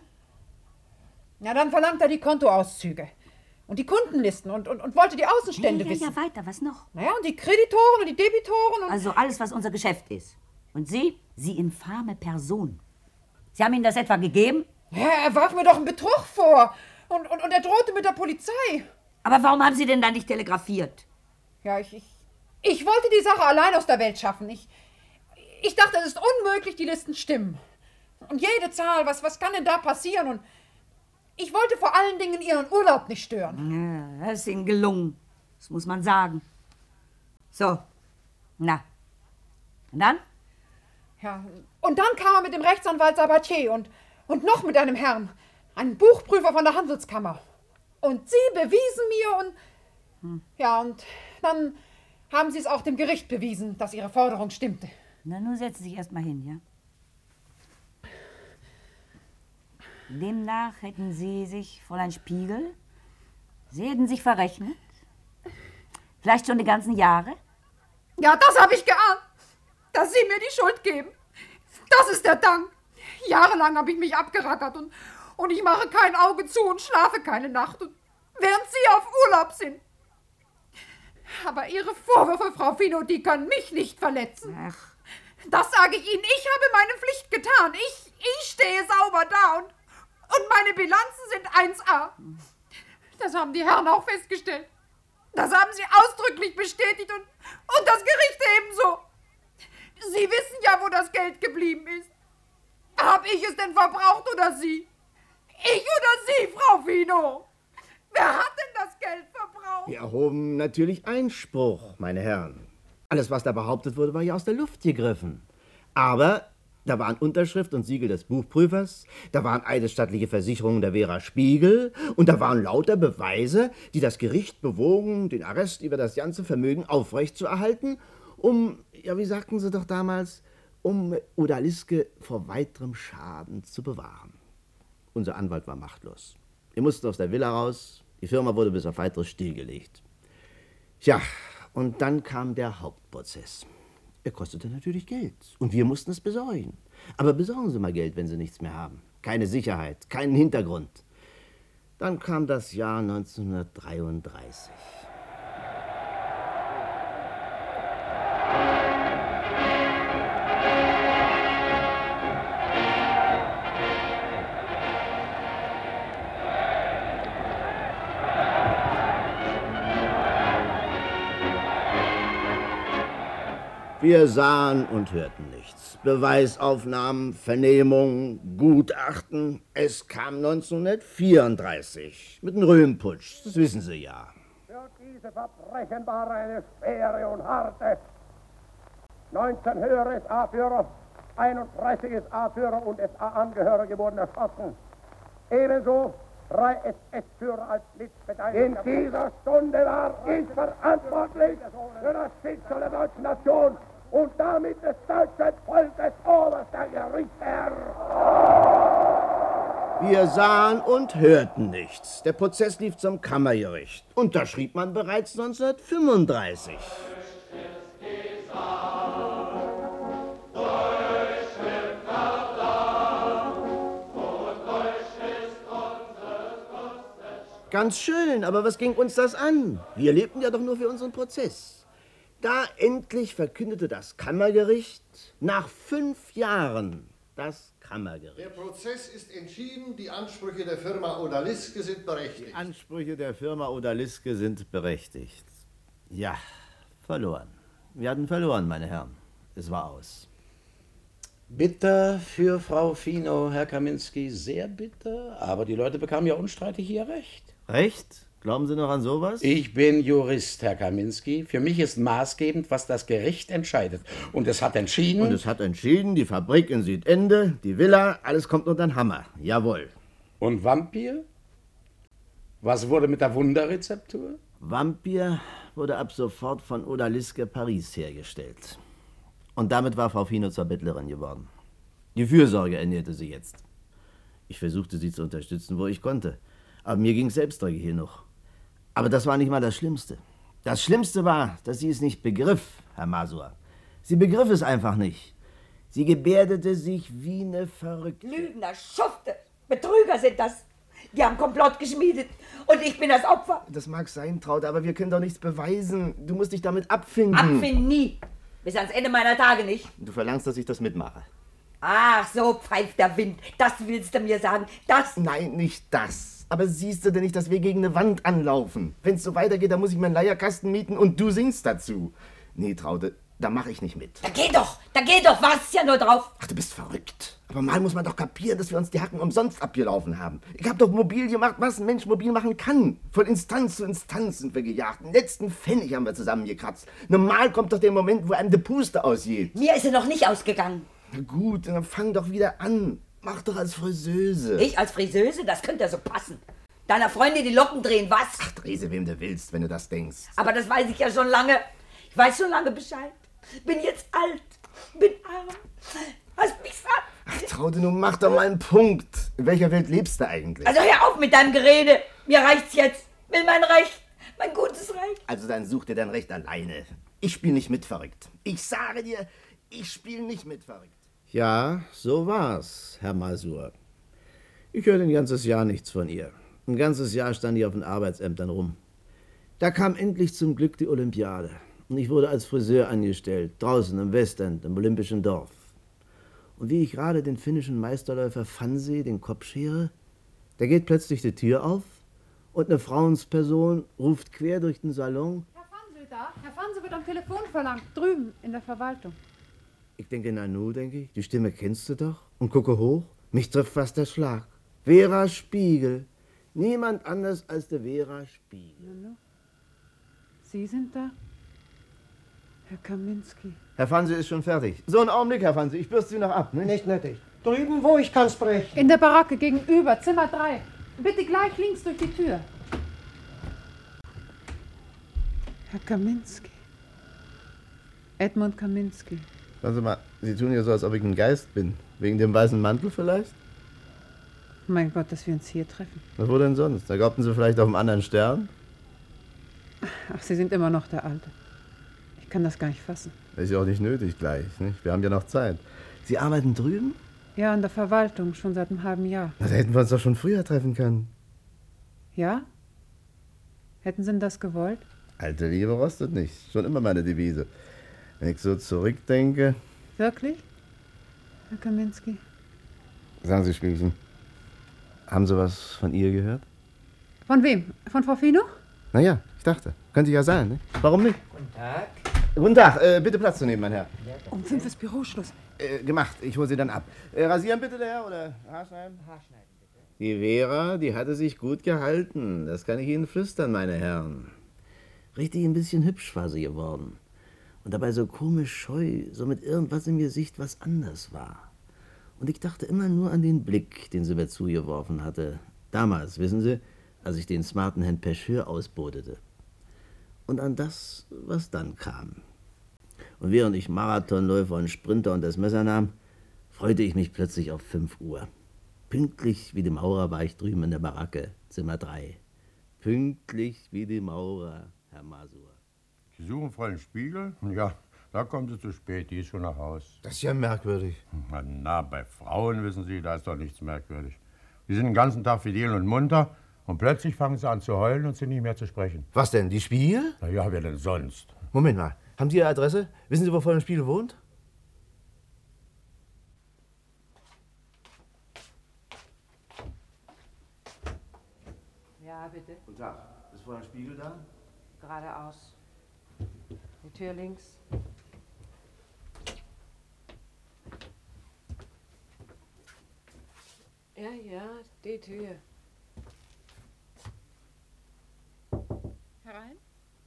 Ja, dann verlangt er die Kontoauszüge und die Kundenlisten und, und, und wollte die Außenstände ja, ja, wissen. Ja, weiter, was noch? Naja, und die Kreditoren und die Debitoren und... Also alles, was unser Geschäft ist. Und Sie? Sie infame Person. Sie haben Ihnen das etwa gegeben? Ja, er warf mir doch einen Betrug vor. Und, und, und er drohte mit der Polizei. Aber warum haben Sie denn da nicht telegrafiert? Ja, ich, ich, ich wollte die Sache allein aus der Welt schaffen. Ich, ich dachte, es ist unmöglich, die Listen stimmen. Und jede Zahl, was, was kann denn da passieren? Und ich wollte vor allen Dingen Ihren Urlaub nicht stören. Ja, das ist Ihnen gelungen. Das muss man sagen. So, na. Und dann? Ja, und dann kam er mit dem Rechtsanwalt Sabatier und, und noch mit einem Herrn, einem Buchprüfer von der Handelskammer. Und sie bewiesen mir und... Hm. Ja, und dann haben sie es auch dem Gericht bewiesen, dass ihre Forderung stimmte. Na, nun setzen Sie sich erst mal hin, ja? Demnach hätten Sie sich, Fräulein Spiegel, Sie hätten sich verrechnet? Vielleicht schon die ganzen Jahre? Ja, das habe ich geahnt, dass Sie mir die Schuld geben. Das ist der Dank. Jahrelang habe ich mich abgerackert und, und ich mache kein Auge zu und schlafe keine Nacht, und während Sie auf Urlaub sind. Aber Ihre Vorwürfe, Frau Fino, die können mich nicht verletzen. Ach. Das sage ich Ihnen. Ich habe meine Pflicht getan. Ich, ich stehe sauber da und, und meine Bilanzen sind eins A. Das haben die Herren auch festgestellt. Das haben sie ausdrücklich bestätigt und, und das Gericht ebenso. Sie wissen ja, wo das Geld geblieben ist. Hab ich es denn verbraucht oder Sie? Ich oder Sie, Frau Fino? Wer hat denn das Geld verbraucht? Wir erhoben natürlich Einspruch, meine Herren. Alles, was da behauptet wurde, war ja aus der Luft gegriffen. Aber da waren Unterschrift und Siegel des Buchprüfers, da waren eidesstattliche Versicherungen der Vera Spiegel und da waren lauter Beweise, die das Gericht bewogen, den Arrest über das ganze Vermögen aufrechtzuerhalten, um, ja, wie sagten sie doch damals, um Odalisque vor weiterem Schaden zu bewahren. Unser Anwalt war machtlos. Wir mussten aus der Villa raus, Die Firma wurde bis auf weiteres stillgelegt. Tja, und dann kam der Hauptprozess. Er kostete natürlich Geld und wir mussten es besorgen. Aber besorgen Sie mal Geld, wenn Sie nichts mehr haben. Keine Sicherheit, keinen Hintergrund. Dann kam das Jahr neunzehnhundertdreiunddreißig. Wir sahen und hörten nichts. Beweisaufnahmen, Vernehmungen, Gutachten. Es kam neunzehnhundertvierunddreißig mit dem Röhmputsch, das wissen Sie ja. Für diese Verbrechen war eine schwere und harte. neunzehn höhere S A-Führer, einunddreißig S A-Führer und S A-Angehörige wurden erschossen. Ebenso drei S S-Führer als Mitbeteiligte. In dieser Stunde war ich verantwortlich für das Schicksal der deutschen Nation und damit des deutschen Volkes oberster Gerichtsherr. Wir sahen und hörten nichts. Der Prozess lief zum Kammergericht. Unterschrieb man bereits neunzehnhundertfünfunddreißig. Ganz schön, aber was ging uns das an? Wir lebten ja doch nur für unseren Prozess. Da endlich verkündete das Kammergericht, nach fünf Jahren, das Kammergericht. Der Prozess ist entschieden, die Ansprüche der Firma Odaliske sind berechtigt. Die Ansprüche der Firma Odaliske sind berechtigt. Ja, verloren. Wir hatten verloren, meine Herren. Es war aus. Bitter für Frau Fino, Herr Kaminski, sehr bitter. Aber die Leute bekamen ja unstreitig ihr Recht. Recht? Glauben Sie noch an sowas? Ich bin Jurist, Herr Kaminski. Für mich ist maßgebend, was das Gericht entscheidet. Und es hat entschieden... Und es hat entschieden, die Fabrik in Südende, die Villa, alles kommt unter den Hammer. Jawohl. Und Vampir? Was wurde mit der Wunderrezeptur? Vampir wurde ab sofort von Odaliske Paris hergestellt. Und damit war Frau Fino zur Bettlerin geworden. Die Fürsorge ernährte sie jetzt. Ich versuchte sie zu unterstützen, wo ich konnte. Aber mir ging es selbstständig genug. Aber das war nicht mal das Schlimmste. Das Schlimmste war, dass sie es nicht begriff, Herr Masur. Sie begriff es einfach nicht. Sie gebärdete sich wie eine Verrückte. Lügner, Schufte, Betrüger sind das. Die haben Komplott geschmiedet und ich bin das Opfer. Das mag sein, Traute, aber wir können doch nichts beweisen. Du musst dich damit abfinden. Abfinden nie. Bis ans Ende meiner Tage nicht. Du verlangst, dass ich das mitmache. Ach, so pfeift der Wind. Das willst du mir sagen. Das... Nein, nicht das. Aber siehst du denn nicht, dass wir gegen eine Wand anlaufen? Wenn es so weitergeht, dann muss ich meinen Leierkasten mieten und du singst dazu. Nee, Traute, da mache ich nicht mit. Da geh doch, da geh doch, wart's ja nur drauf. Ach, du bist verrückt. Aber mal muss man doch kapieren, dass wir uns die Hacken umsonst abgelaufen haben. Ich hab doch mobil gemacht, was ein Mensch mobil machen kann. Von Instanz zu Instanz sind wir gejagt. Den letzten Pfennig haben wir zusammengekratzt. Normal kommt doch der Moment, wo einem die Puste ausgeht. Mir ist er noch nicht ausgegangen. Na gut, dann fang doch wieder an. Mach doch als Friseuse. Ich als Friseuse? Das könnte ja so passen. Deiner Freundin die Locken drehen, was? Ach, dreh sie, wem du willst, wenn du das denkst. Aber das weiß ich ja schon lange. Ich weiß schon lange Bescheid. Bin jetzt alt, bin arm. Hast mich satt. Ach, Traute, nun mach doch mal einen Punkt. In welcher Welt lebst du eigentlich? Also hör auf mit deinem Gerede. Mir reicht's jetzt. Will mein Recht. Mein gutes Recht. Also dann such dir dein Recht alleine. Ich spiel nicht mit, verrückt. Ich sage dir, ich spiel nicht mit, verrückt. Ja, so war's, Herr Masur. Ich hörte ein ganzes Jahr nichts von ihr. Ein ganzes Jahr stand ich auf den Arbeitsämtern rum. Da kam endlich zum Glück die Olympiade. Und ich wurde als Friseur angestellt, draußen im Westend, im Olympischen Dorf. Und wie ich gerade den finnischen Meisterläufer Fansi den Kopf schere, da geht plötzlich die Tür auf und eine Frauensperson ruft quer durch den Salon: Herr Fansi da? Herr Fansi wird am Telefon verlangt, drüben in der Verwaltung. Ich denke, Nanu, denke ich, die Stimme kennst du doch. Und gucke hoch, mich trifft fast der Schlag. Vera Spiegel. Niemand anders als der Vera Spiegel. Nanu? Sie sind da? Herr Kaminski. Herr Fansi ist schon fertig. So, einen Augenblick, Herr Fansi, ich bürste Sie noch ab. Ne? Nicht nötig. Drüben, wo ich kann's brechen. In der Baracke gegenüber, Zimmer drei. Bitte gleich links durch die Tür. Herr Kaminski. Edmund Kaminski. Sagen Sie mal, Sie tun ja so, als ob ich ein Geist bin. Wegen dem weißen Mantel vielleicht? Mein Gott, dass wir uns hier treffen. Na, wo denn sonst? Da glaubten Sie vielleicht auf einen anderen Stern? Ach, Sie sind immer noch der Alte. Ich kann das gar nicht fassen. Ist ja auch nicht nötig gleich, nicht? Wir haben ja noch Zeit. Sie arbeiten drüben? Ja, in der Verwaltung, schon seit einem halben Jahr. Na, da hätten wir uns doch schon früher treffen können. Ja? Hätten Sie denn das gewollt? Alte Liebe rostet nicht. Schon immer meine Devise. Wenn ich so zurückdenke... Wirklich, Herr Kaminski? Sagen Sie, Spielchen, haben Sie was von ihr gehört? Von wem? Von Frau Fino? Naja, ich dachte. Könnte ja sein, ne? Warum nicht? Guten Tag. Guten Tag, äh, bitte Platz zu nehmen, mein Herr. Um fünf ist Büroschluss. Äh, gemacht, ich hole Sie dann ab. Äh, rasieren bitte, der Herr, oder Haarschneiden? Haarschneiden, bitte. Die Vera, die hatte sich gut gehalten. Das kann ich Ihnen flüstern, meine Herren. Richtig ein bisschen hübsch war sie geworden. Und dabei so komisch scheu, so mit irgendwas im Gesicht, was anders war. Und ich dachte immer nur an den Blick, den sie mir zugeworfen hatte. Damals, wissen Sie, als ich den smarten Herrn Pecheur ausbotete. Und an das, was dann kam. Und während ich Marathonläufer und Sprinter und das Messer nahm, freute ich mich plötzlich auf fünf Uhr. Pünktlich wie die Maurer war ich drüben in der Baracke, Zimmer drei. Pünktlich wie die Maurer, Herr Masur. Sie suchen Fräulein Spiegel? Ja, da kommen Sie zu spät, die ist schon nach Haus. Das ist ja merkwürdig. Na, na, bei Frauen, wissen Sie, da ist doch nichts merkwürdig. Die sind den ganzen Tag fidel und munter und plötzlich fangen sie an zu heulen und sind nicht mehr zu sprechen. Was denn, die Spiegel? Na ja, wer denn sonst? Moment mal, haben Sie Ihre Adresse? Wissen Sie, wo Fräulein Spiegel wohnt? Ja, bitte. Guten Tag, ist Fräulein Spiegel da? Geradeaus. Die Tür links. Ja, ja, die Tür. Herein?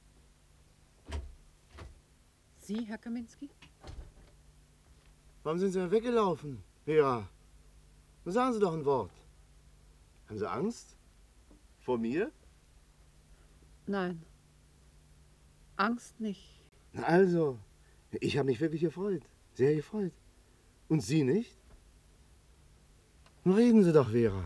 Sie, Herr Kaminski? Warum sind Sie denn weggelaufen, Vera? Nun sagen Sie doch ein Wort. Haben Sie Angst? Vor mir? Nein. Angst nicht. Na also, ich habe mich wirklich gefreut. Sehr gefreut. Und Sie nicht? Nun reden Sie doch, Vera.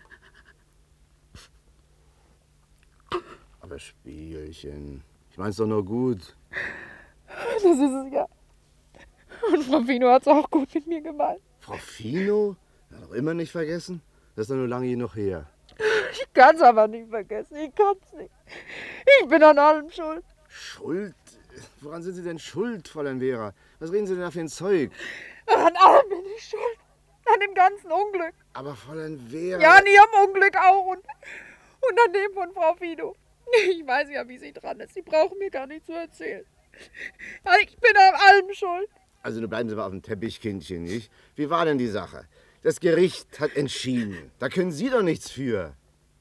Aber Spielchen, ich mein's doch nur gut. Das ist es ja. Und Frau Fino hat's auch gut mit mir gemeint. Frau Fino? Ja, doch immer nicht vergessen. Das ist doch nur lange genug her. Ich kann's aber nicht vergessen. Ich kann's nicht. Ich bin an allem schuld. Schuld? Woran sind Sie denn schuld, Fräulein Vera? Was reden Sie denn da für ein Zeug? An allem bin ich schuld. An dem ganzen Unglück. Aber Fräulein Vera... Ja, an Ihrem Unglück auch. Und, und an dem von Frau Fino. Ich weiß ja, wie sie dran ist. Sie brauchen mir gar nicht zu erzählen. Ich bin an allem schuld. Also, nun bleiben Sie mal auf dem Teppich, Kindchen, nicht? Wie war denn die Sache? Das Gericht hat entschieden. Da können Sie doch nichts für.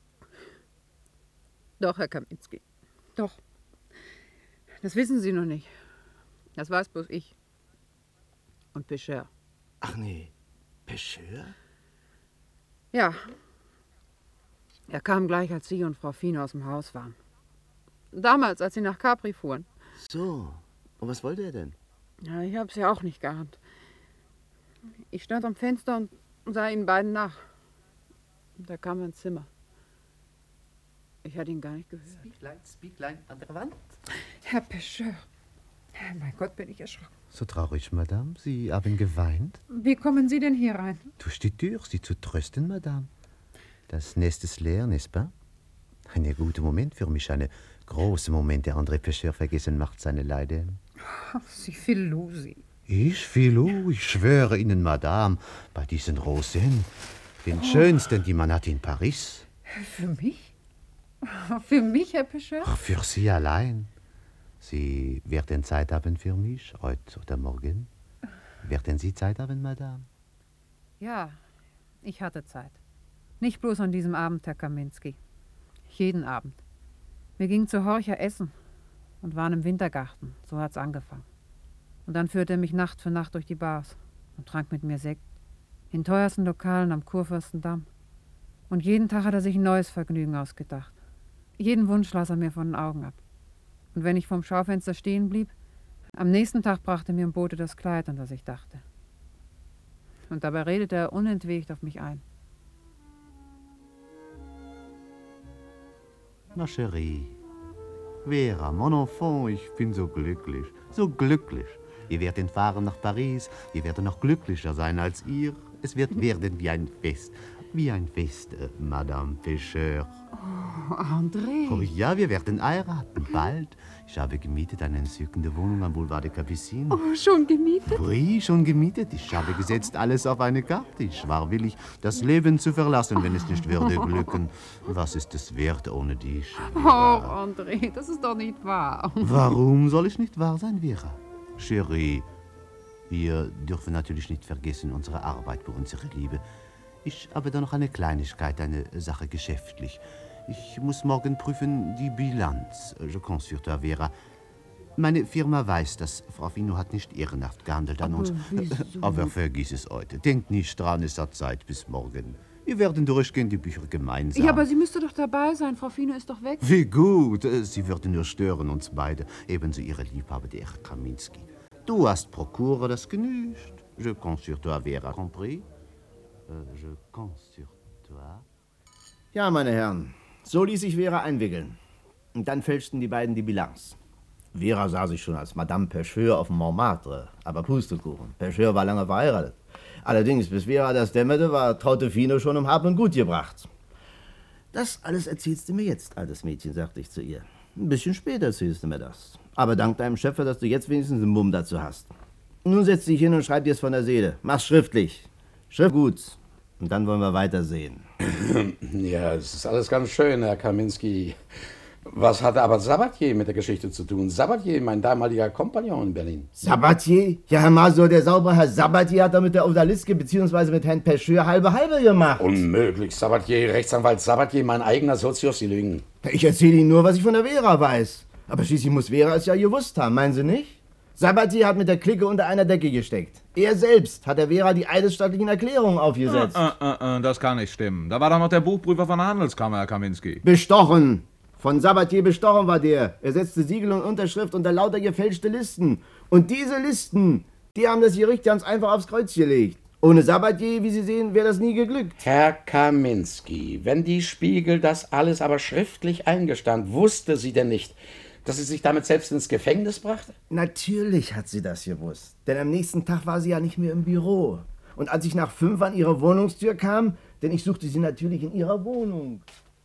Doch, Herr Kaminski. Doch. Das wissen Sie noch nicht. Das weiß bloß ich. Und Pecheur. Ach nee, Pecheur? Ja. Er kam gleich, als Sie und Frau Fino aus dem Haus waren. Damals, als Sie nach Capri fuhren. So. Und was wollte er denn? Ja, ich hab's ja auch nicht geahnt. Ich stand am Fenster und sah ihnen beiden nach. Und da kam er ins Zimmer. Ich hatte ihn gar nicht gehört. Spieglein, Spieglein an der Wand. Herr Pecheur. Mein Gott, bin ich erschrocken. So traurig, Madame. Sie haben geweint? Wie kommen Sie denn hier rein? Durch die Tür, Sie zu trösten, Madame. Das Nest ist leer, n'est-ce pas? Ein guter Moment für mich, ein großer Moment, der André Pecheur vergessen macht seine Leiden. Ach, Sie Filusi. Ich, Filou, ich schwöre Ihnen, Madame, bei diesen Rosen, den oh. schönsten, die man hat in Paris. Für mich? Für mich, Herr Pecheur? Ach, für Sie allein. Sie werden Zeit haben für mich, heute oder morgen. Werden Sie Zeit haben, Madame? Ja, ich hatte Zeit. Nicht bloß an diesem Abend, Herr Kaminski. Jeden Abend. Wir gingen zu Horcher essen und waren im Wintergarten. So hat's angefangen. Und dann führte er mich Nacht für Nacht durch die Bars und trank mit mir Sekt. In teuersten Lokalen am Kurfürstendamm. Und jeden Tag hat er sich ein neues Vergnügen ausgedacht. Jeden Wunsch las er mir von den Augen ab. Und wenn ich vorm Schaufenster stehen blieb, am nächsten Tag brachte mir ein Bote das Kleid, an das ich dachte. Und dabei redete er unentwegt auf mich ein. Ma chérie. Vera, mon enfant, ich bin so glücklich, so glücklich. Wir werden fahren nach Paris, wir werden noch glücklicher sein als ihr. Es wird werden wie ein Fest, wie ein Fest, äh, Madame Pêcheur. Oh, André. Oh ja, wir werden heiraten, bald. Ich habe gemietet eine entzückende Wohnung am Boulevard de Capucines. Oh, schon gemietet? Oui, schon gemietet. Ich habe gesetzt alles auf eine Karte. Ich war willig, das Leben zu verlassen, wenn es nicht würde glücken. Was ist es wert ohne dich? Oh, André, das ist doch nicht wahr. Warum soll es nicht wahr sein, Vera? Chérie, wir dürfen natürlich nicht vergessen unsere Arbeit für unsere Liebe. Ich habe da noch eine Kleinigkeit, eine Sache geschäftlich. Ich muss morgen prüfen die Bilanz. Je compte sur toi, Vera. Meine Firma weiß, dass Frau Fino hat nicht ehrenhaft gehandelt an Aber uns. wieso? Aber vergiss es heute. Denk nicht dran, es hat Zeit bis morgen. Wir werden durchgehen, die Bücher gemeinsam. Ja, aber sie müsste doch dabei sein. Frau Fino ist doch weg. Wie gut. Sie würde nur stören, uns beide. Ebenso ihre Liebhaber, der Herr Kaminski. Du hast Prokura, das genügt. Je compte sur toi, Vera, compris? Euh, je compte sur toi. Ja, meine Herren, so ließ sich Vera einwickeln. Und dann fälschten die beiden die Bilanz. Vera sah sich schon als Madame Pêcheur auf dem Montmartre, aber Pustekuchen. Pêcheur war lange verheiratet. Allerdings, bis Vera das dämmerte, war Traute Fino schon um Hab und Gut gebracht. Das alles erzählst du mir jetzt, altes Mädchen, sagte ich zu ihr. Ein bisschen später erzählst du mir das. Aber dank deinem Schöpfer, dass du jetzt wenigstens einen Mumm dazu hast. Nun setz dich hin und schreib dir es von der Seele. Mach's schriftlich. Schrift gut. Und dann wollen wir weitersehen. Ja, es ist alles ganz schön, Herr Kaminski. Was hatte aber Sabatier mit der Geschichte zu tun? Sabatier, mein damaliger Kompagnon in Berlin. Sabatier? Ja, Herr Masur, der saubere Herr Sabatier hat da mit der Odaliske bzw. mit Herrn Pêcheur halbe halbe gemacht. Unmöglich, Sabatier, Rechtsanwalt Sabatier, mein eigener Sozius, Sie lügen. Ich erzähle Ihnen nur, was ich von der Vera weiß. Aber schließlich muss Vera es ja gewusst haben, meinen Sie nicht? Sabatier hat mit der Clique unter einer Decke gesteckt. Er selbst hat der Vera die eidesstattlichen Erklärungen aufgesetzt. Äh, äh, äh, das kann nicht stimmen. Da war doch noch der Buchprüfer von der Handelskammer, Herr Kaminski. Bestochen! Von Sabatier bestochen war der. Er setzte Siegel und Unterschrift unter lauter gefälschte Listen. Und diese Listen, die haben das Gericht ganz einfach aufs Kreuz gelegt. Ohne Sabatier, wie Sie sehen, wäre das nie geglückt. Herr Kaminski, wenn die Spiegel das alles aber schriftlich eingestand, wusste sie denn nicht, dass sie sich damit selbst ins Gefängnis brachte? Natürlich hat sie das gewusst. Denn am nächsten Tag war sie ja nicht mehr im Büro. Und als ich nach fünf an ihre Wohnungstür kam, denn ich suchte sie natürlich in ihrer Wohnung.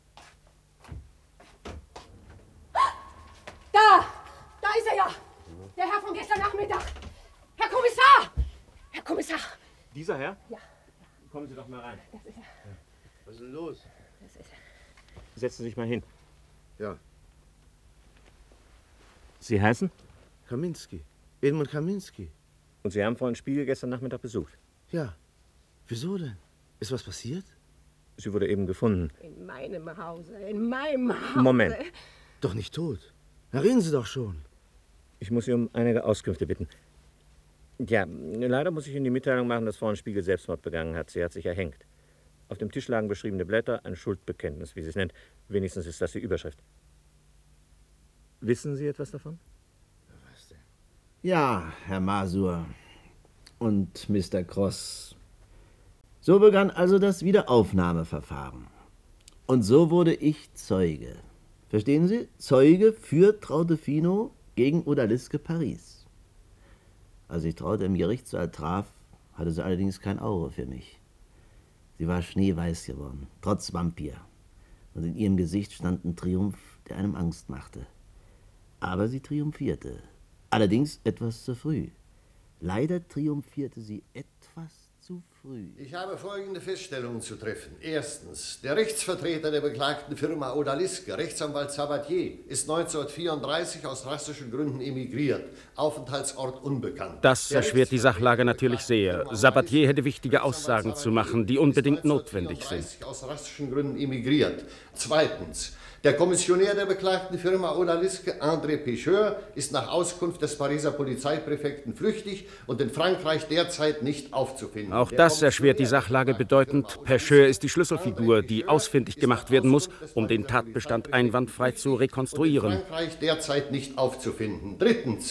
Da! Da ist er ja! Der Herr von gestern Nachmittag! Herr Kommissar! Herr Kommissar! Dieser Herr? Ja. Kommen Sie doch mal rein. Das ist er. Was ist denn los? Das ist er. Setzen Sie sich mal hin. Ja. Sie heißen? Kaminski. Edmund Kaminski. Und Sie haben Frau Spiegel gestern Nachmittag besucht? Ja. Wieso denn? Ist was passiert? Sie wurde eben gefunden. In meinem Hause, in meinem Hause. Moment. Doch nicht tot. Na, reden Sie doch schon. Ich muss Sie um einige Auskünfte bitten. Ja, leider muss ich Ihnen die Mitteilung machen, dass Frau Spiegel Selbstmord begangen hat. Sie hat sich erhängt. Auf dem Tisch lagen beschriebene Blätter, ein Schuldbekenntnis, wie sie es nennt. Wenigstens ist das die Überschrift. Wissen Sie etwas davon? Was denn? Ja, Herr Masur und Mister Cross. So begann also das Wiederaufnahmeverfahren. Und so wurde ich Zeuge. Verstehen Sie? Zeuge für Traute Fino gegen Odaliske Paris. Als ich Traute im Gerichtssaal traf, hatte sie allerdings kein Auge für mich. Sie war schneeweiß geworden, trotz Vampir. Und in ihrem Gesicht stand ein Triumph, der einem Angst machte. Aber sie triumphierte. Allerdings etwas zu früh. Leider triumphierte sie etwas zu früh. Ich habe folgende Feststellungen zu treffen. Erstens, der Rechtsvertreter der beklagten Firma Odaliske, Rechtsanwalt Sabatier, ist neunzehnhundertvierunddreißig aus rassischen Gründen emigriert. Aufenthaltsort unbekannt. Das erschwert die Sachlage natürlich sehr. Sabatier hätte wichtige Aussagen zu machen, die unbedingt notwendig sind. Aus rassischen Gründen emigriert. Zweitens, der Kommissionär der beklagten Firma Odaliske, André Pêcheur, ist nach Auskunft des Pariser Polizeipräfekten flüchtig und in Frankreich derzeit nicht aufzufinden. Auch das erschwert die Sachlage bedeutend. Pêcheur ist die Schlüsselfigur, die ausfindig gemacht werden muss, um den Tatbestand einwandfrei zu rekonstruieren. In Frankreich derzeit nicht aufzufinden. Drittens,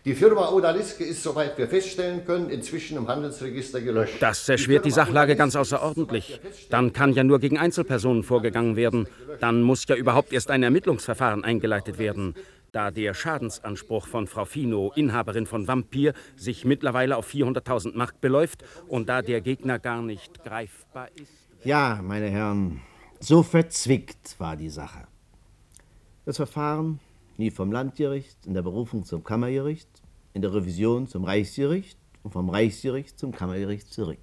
Die Firma Odaliske ist, soweit wir feststellen können, inzwischen im Handelsregister gelöscht. Das erschwert die Sachlage ganz außerordentlich. Dann kann ja nur gegen Einzelpersonen vorgegangen werden. Dann muss ja überhaupt erst ein Ermittlungsverfahren eingeleitet werden. Da der Schadensanspruch von Frau Fino, Inhaberin von Vampir, sich mittlerweile auf vierhunderttausend Mark beläuft und da der Gegner gar nicht greifbar ist. Ja, meine Herren, so verzwickt war die Sache. Das Verfahren lief vom Landgericht, in der Berufung zum Kammergericht, in der Revision zum Reichsgericht und vom Reichsgericht zum Kammergericht zurück.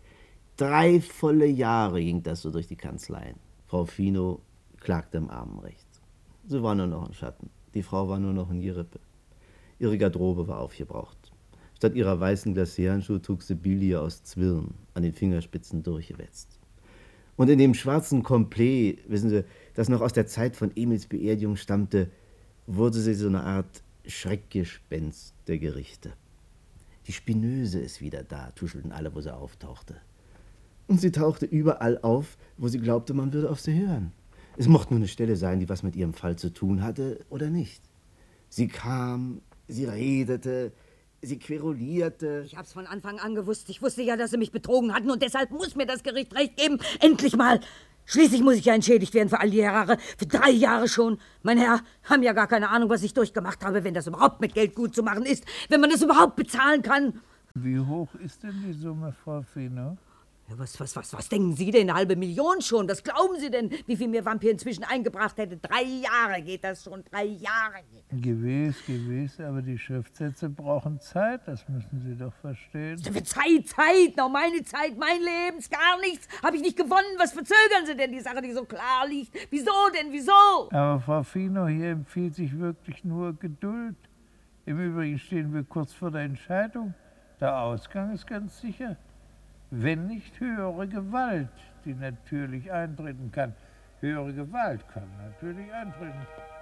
Drei volle Jahre ging das so durch die Kanzleien. Frau Fino klagte im Armenrecht. Sie war nur noch ein Schatten. Die Frau war nur noch ein Gerippe. Ihre Garderobe war aufgebraucht. Statt ihrer weißen Glacierhandschuhe trug sie Bilie aus Zwirn, an den Fingerspitzen durchgewetzt. Und in dem schwarzen Komplet, wissen Sie, das noch aus der Zeit von Emils Beerdigung stammte, wurde sie so eine Art Schreckgespenst der Gerichte. Die Spinöse ist wieder da, tuschelten alle, wo sie auftauchte. Und sie tauchte überall auf, wo sie glaubte, man würde auf sie hören. Es mochte nur eine Stelle sein, die was mit ihrem Fall zu tun hatte oder nicht. Sie kam, sie redete, sie querulierte. Ich hab's von Anfang an gewusst. Ich wusste ja, dass sie mich betrogen hatten und deshalb muss mir das Gericht recht geben. Endlich mal! Schließlich muss ich ja entschädigt werden für all die Jahre, für drei Jahre schon. Mein Herr, haben ja gar keine Ahnung, was ich durchgemacht habe, wenn das überhaupt mit Geld gut zu machen ist, wenn man das überhaupt bezahlen kann. Wie hoch ist denn die Summe, Frau Fino? Ja, was, was, was, was denken Sie denn? Eine halbe Million schon? Was glauben Sie denn, wie viel mir Vampir inzwischen eingebracht hätte? Drei Jahre geht das schon, drei Jahre geht das. Gewiss, gewiss, aber die Schriftsätze brauchen Zeit, das müssen Sie doch verstehen. Für Zeit, Zeit, noch meine Zeit, mein Leben, gar nichts. Habe ich nicht gewonnen, was verzögern Sie denn die Sache, die so klar liegt? Wieso denn, wieso? Aber Frau Fino, hier empfiehlt sich wirklich nur Geduld. Im Übrigen stehen wir kurz vor der Entscheidung. Der Ausgang ist ganz sicher. Wenn nicht höhere Gewalt, die natürlich eintreten kann. Höhere Gewalt kann natürlich eintreten.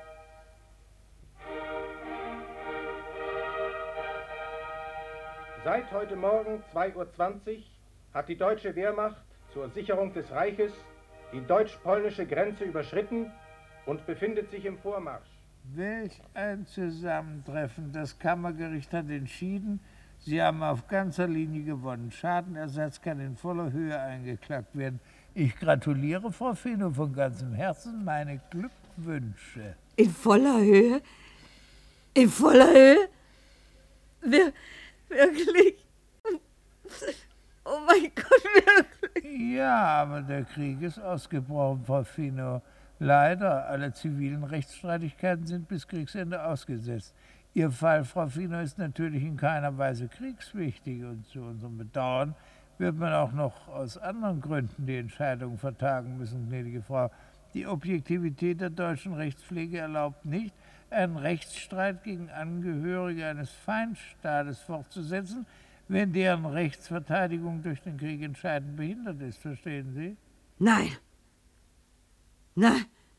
Seit heute Morgen zwei Uhr zwanzig hat die deutsche Wehrmacht zur Sicherung des Reiches die deutsch-polnische Grenze überschritten und befindet sich im Vormarsch. Welch ein Zusammentreffen. Das Kammergericht hat entschieden, Sie haben auf ganzer Linie gewonnen. Schadenersatz kann in voller Höhe eingeklagt werden. Ich gratuliere Frau Fino von ganzem Herzen. Meine Glückwünsche. In voller Höhe? In voller Höhe? Wir, wirklich? Oh mein Gott, wirklich? Ja, aber der Krieg ist ausgebrochen, Frau Fino. Leider, alle zivilen Rechtsstreitigkeiten sind bis Kriegsende ausgesetzt. Ihr Fall, Frau Fino, ist natürlich in keiner Weise kriegswichtig und zu unserem Bedauern wird man auch noch aus anderen Gründen die Entscheidung vertagen müssen, gnädige Frau. Die Objektivität der deutschen Rechtspflege erlaubt nicht, einen Rechtsstreit gegen Angehörige eines Feindstaates fortzusetzen, wenn deren Rechtsverteidigung durch den Krieg entscheidend behindert ist. Verstehen Sie? Nein. Nein.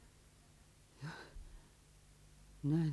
Nein.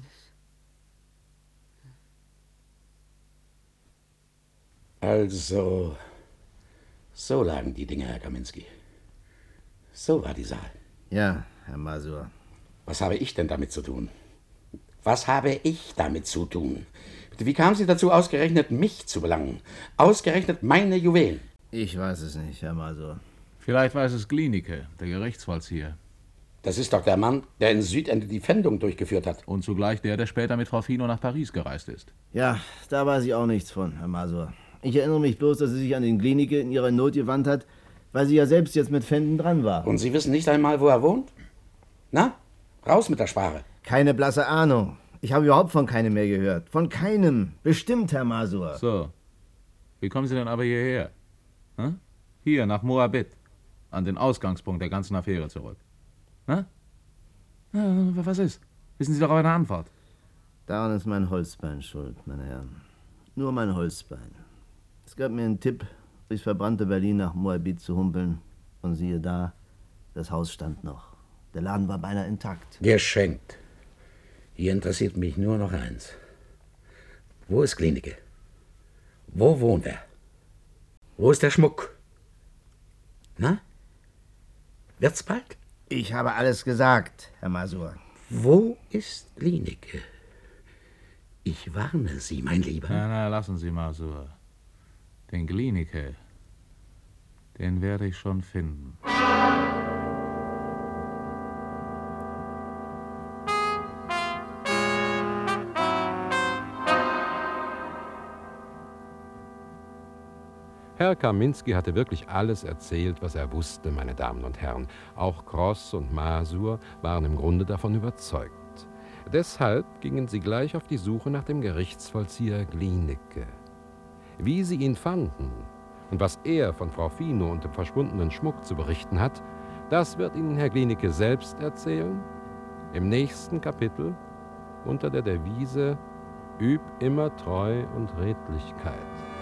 Also, so lagen die Dinge, Herr Kaminski. So war die Sache. Ja, Herr Masur. Was habe ich denn damit zu tun? Was habe ich damit zu tun? Bitte, wie kam Sie dazu, ausgerechnet mich zu belangen? Ausgerechnet meine Juwelen? Ich weiß es nicht, Herr Masur. Vielleicht weiß es Glienicke, der Gerichtsvollzieher. Das ist doch der Mann, der in Südende die Pfändung durchgeführt hat. Und zugleich der, der später mit Frau Fino nach Paris gereist ist. Ja, da weiß ich auch nichts von, Herr Masur. Ich erinnere mich bloß, dass sie sich an den Glienicke in ihrer Not gewandt hat, weil sie ja selbst jetzt mit Pfänden dran war. Und Sie wissen nicht einmal, wo er wohnt? Na, raus mit der Sprache. Keine blasse Ahnung. Ich habe überhaupt von keinem mehr gehört. Von keinem. Bestimmt, Herr Masur. So. Wie kommen Sie denn aber hierher? Hm? Hier, nach Moabit. An den Ausgangspunkt der ganzen Affäre zurück. Hm? Ja, was ist? Wissen Sie doch aber eine Antwort. Daran ist mein Holzbein schuld, meine Herren. Nur mein Holzbein. Es gab mir einen Tipp, durchs verbrannte Berlin nach Moabit zu humpeln. Und siehe da, das Haus stand noch. Der Laden war beinahe intakt. Geschenkt. Hier interessiert mich nur noch eins. Wo ist Glienicke? Wo wohnt er? Wo ist der Schmuck? Na? Wird's bald? Ich habe alles gesagt, Herr Masur. Wo ist Glienicke? Ich warne Sie, mein Lieber. Na, na, lassen Sie mal so. Den Glienicke, den werde ich schon finden. Herr Kaminski hatte wirklich alles erzählt, was er wusste, meine Damen und Herren. Auch Kross und Masur waren im Grunde davon überzeugt. Deshalb gingen sie gleich auf die Suche nach dem Gerichtsvollzieher Glienicke. Wie sie ihn fanden und was er von Frau Fino und dem verschwundenen Schmuck zu berichten hat, das wird Ihnen Herr Glienicke selbst erzählen, im nächsten Kapitel unter der Devise »Üb immer Treu und Redlichkeit«.